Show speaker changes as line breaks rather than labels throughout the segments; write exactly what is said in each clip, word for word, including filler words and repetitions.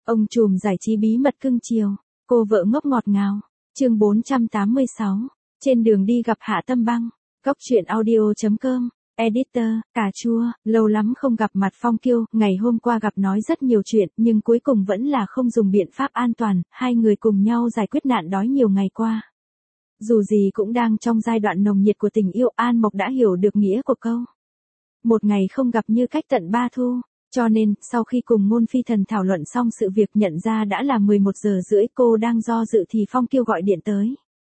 Ông trùm giải trí bí mật cưng chiều, cô vợ ngốc ngọt ngào. Chương bốn trăm tám mươi sáu. Trên đường đi gặp Hạ Tâm Băng. Góc truyện audio chấm com. Editor, cà chua, lâu lắm không gặp mặt Phong Kiêu, ngày hôm qua gặp nói rất nhiều chuyện, nhưng cuối cùng vẫn là không dùng biện pháp an toàn, hai người cùng nhau giải quyết nạn đói nhiều ngày qua. Dù gì cũng đang trong giai đoạn nồng nhiệt của tình yêu, An Mộc đã hiểu được nghĩa của câu. Một ngày không gặp như cách tận ba thu. Cho nên, sau khi cùng Ngôn Phi Thần thảo luận xong sự việc nhận ra đã là mười một giờ rưỡi, cô đang do dự thì Phong Kiêu gọi điện tới.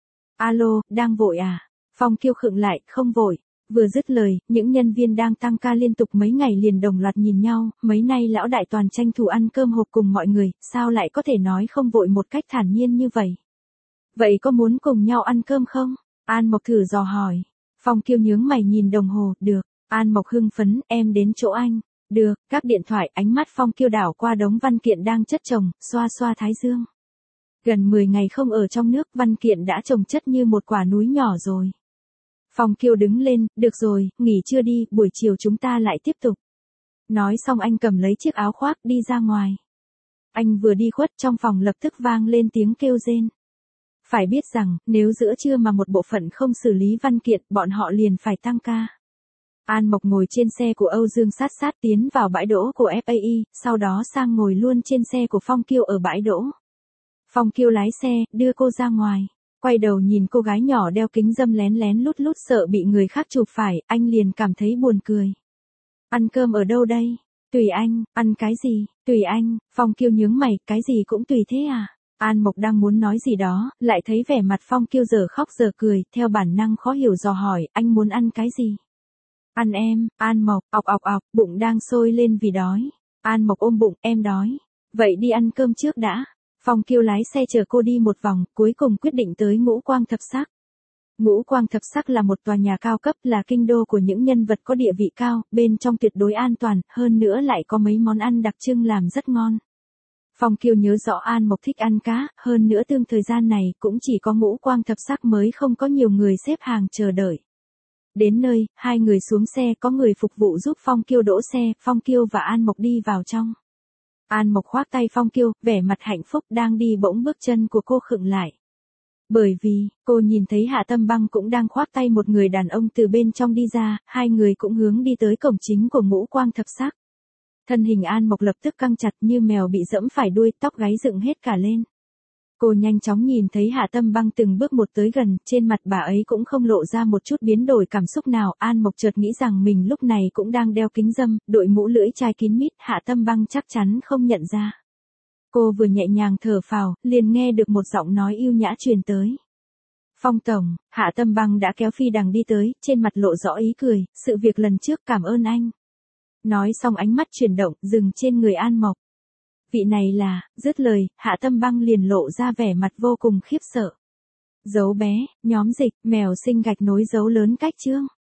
Alo, đang vội à? Phong Kiêu khựng lại, không vội. Vừa dứt lời, những nhân viên đang tăng ca liên tục mấy ngày liền đồng loạt nhìn nhau, mấy nay lão đại toàn tranh thủ ăn cơm hộp cùng mọi người, sao lại có thể nói không vội một cách thản nhiên như vậy? Vậy có muốn cùng nhau ăn cơm không? An Mộc thử dò hỏi. Phong Kiêu nhướng mày nhìn đồng hồ, được. An Mộc hưng phấn, em đến chỗ anh. Được, các điện thoại, ánh mắt Phong Kiêu đảo qua đống văn kiện đang chất chồng, xoa xoa thái dương. Gần mười ngày không ở trong nước, văn kiện đã chồng chất như một quả núi nhỏ rồi. Phong Kiêu đứng lên, được rồi, nghỉ trưa đi, buổi chiều chúng ta lại tiếp tục. Nói xong anh cầm lấy chiếc áo khoác đi ra ngoài. Anh vừa đi khuất trong phòng lập tức vang lên tiếng kêu rên. Phải biết rằng, nếu giữa trưa mà một bộ phận không xử lý văn kiện, bọn họ liền phải tăng ca. An Mộc ngồi trên xe của Âu Dương sát sát tiến vào bãi đỗ của ép a i, sau đó sang ngồi luôn trên xe của Phong Kiêu ở bãi đỗ. Phong Kiêu lái xe, đưa cô ra ngoài. Quay đầu nhìn cô gái nhỏ đeo kính râm lén lén lút lút sợ bị người khác chụp phải, anh liền cảm thấy buồn cười. Ăn cơm ở đâu đây? Tùy anh, ăn cái gì? Tùy anh, Phong Kiêu nhướng mày, cái gì cũng tùy thế à? An Mộc đang muốn nói gì đó, lại thấy vẻ mặt Phong Kiêu giờ khóc giờ cười, theo bản năng khó hiểu dò hỏi, anh muốn ăn cái gì? Ăn em, An Mộc, ọc ọc ọc, bụng đang sôi lên vì đói. An Mộc ôm bụng, em đói. Vậy đi ăn cơm trước đã. Phong Kiêu lái xe chở cô đi một vòng, cuối cùng quyết định tới Ngũ Quang Thập Sắc. Ngũ Quang Thập Sắc là một tòa nhà cao cấp, là kinh đô của những nhân vật có địa vị cao, bên trong tuyệt đối an toàn, hơn nữa lại có mấy món ăn đặc trưng làm rất ngon. Phong Kiêu nhớ rõ An Mộc thích ăn cá, hơn nữa tương thời gian này cũng chỉ có Ngũ Quang Thập Sắc mới không có nhiều người xếp hàng chờ đợi. Đến nơi, hai người xuống xe, có người phục vụ giúp Phong Kiêu đỗ xe, Phong Kiêu và An Mộc đi vào trong. An Mộc khoác tay Phong Kiêu, vẻ mặt hạnh phúc đang đi bỗng bước chân của cô khựng lại. Bởi vì, cô nhìn thấy Hạ Tâm Băng cũng đang khoác tay một người đàn ông từ bên trong đi ra, hai người cũng hướng đi tới cổng chính của Ngũ Quang Thập Sắc. Thân hình An Mộc lập tức căng chặt như mèo bị dẫm phải đuôi, tóc gáy dựng hết cả lên. Cô nhanh chóng nhìn thấy Hạ Tâm Băng từng bước một tới gần, trên mặt bà ấy cũng không lộ ra một chút biến đổi cảm xúc nào. An Mộc chợt nghĩ rằng mình lúc này cũng đang đeo kính râm, đội mũ lưỡi chai kín mít, Hạ Tâm Băng chắc chắn không nhận ra. Cô vừa nhẹ nhàng thở phào, liền nghe được một giọng nói yêu nhã truyền tới. Phong tổng, Hạ Tâm Băng đã kéo phi đằng đi tới, trên mặt lộ rõ ý cười, sự việc lần trước cảm ơn anh. Nói xong ánh mắt chuyển động, dừng trên người An Mộc. Vị này là, dứt lời, Hạ Tâm Băng liền lộ ra vẻ mặt vô cùng khiếp sợ. Dấu bé, nhóm dịch, mèo sinh gạch nối dấu lớn cách chương.